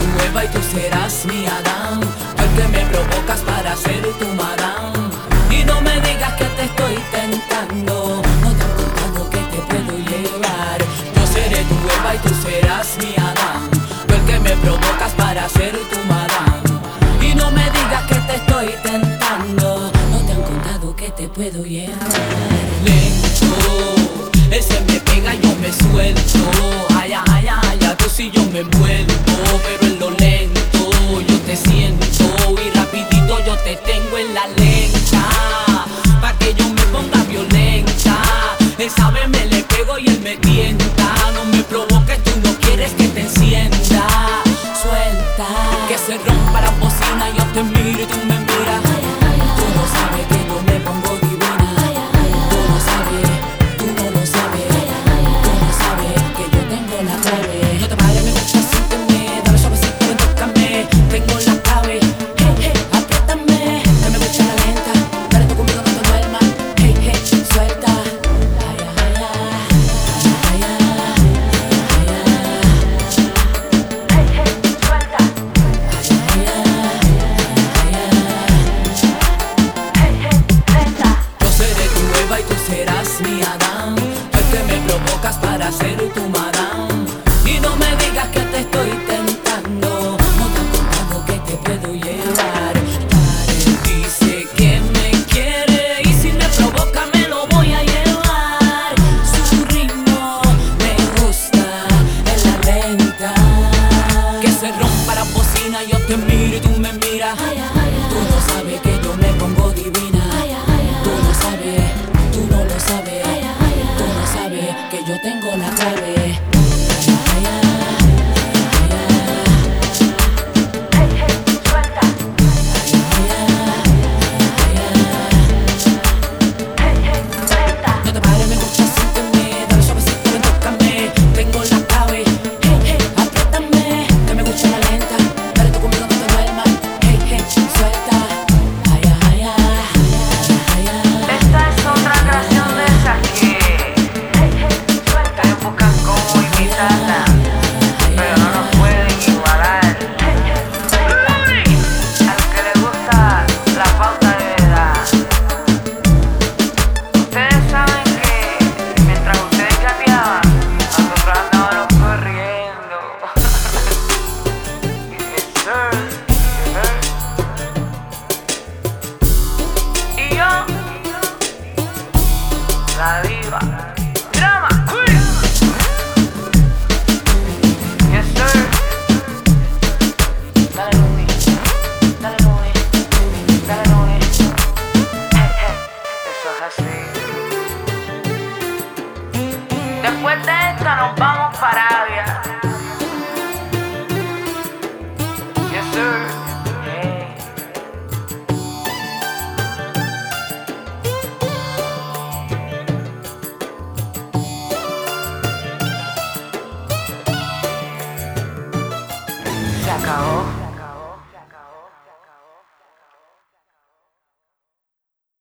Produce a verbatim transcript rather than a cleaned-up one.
tu Eva y tú serás mi Adán. Porque me provocas para ser tu madame. Y no me digas que te estoy tentando. No te han contado que te puedo llevar. Yo seré tu Eva y tú serás mi Adán. Porque me provocas para ser tu madame. Y no me digas que te estoy tentando. No te han contado que te puedo llevar. Lento, ese me pega y yo me suelto. Ay, ay, ay, ay, tú si yo me envuelvo. Pero en lo lento yo te siento. Y rapidito yo te tengo en la lenta. Pa' que yo me ponga violenta. Esa vez me le pego y él me tienta. No me provoques, tú no quieres que te encienda. Suelta, que se rompa la bocina. Yo te miro y tú me miras. Tú no sabes que yo me pongo divina. Tú no sabes, tú no lo sabes. Tú no sabes que yo tengo la clave. No te pares, me gusta, siénteme. Dale suavecito, ven, tócame. Tengo la clave. Hey, hey, apriétame. Que me gusta la lenta. Dale tú conmigo, no te duermas. Hey, hey, suelta. Ay, ay, ay, ay, ay, ay, ay. Hey, hey, suelta. Ay, ay, ay, ay, ay. Yo seré tu Eva y tú serás mi Adán. Porque me provocas para ser tu madame. Y no me digas que te estoy tentando. No te han contado que te puedo llevar. Pare, dice que me quiere y si me provoca me lo voy a llevar. Su ritmo me gusta en la lenta. Que se rompa la bocina, yo te miro y tú me miras. Tú no sabes que yo me pongo divina. Tú no sabes, tú no lo sabes. Tú no sabes que yo tengo la clave. Ay, ay, ay, ay, ay. Suelta. Ay, ay, ay, suelta. No te pares, me gusta, siénteme. Dale suavecito, ven, tócame. Tengo la clave. Hey, hey, apriétame. Que me gusta la lenta. Dale tú conmigo, no te duermas. Hey, hey, suelta. Ay, ay, ay, ay, ay. Esta es otra canción de esas que ustedes buscan cómo imitarla, pero no nos pueden igualar. Al que le gusta la pauta de verdad. Ustedes saben que mientras ustedes gateaban, nosotros andábamos corriendo. Yes, sir. Yes, sir. Y yo, la diva, drama queen. Yes, sir. Dale, Luni. Dale, Luni. Dale, Luni. Hey, hey. Eso es así. Después de esta nos vamos para Arabia. Yes, sir. Hey. Se acabó.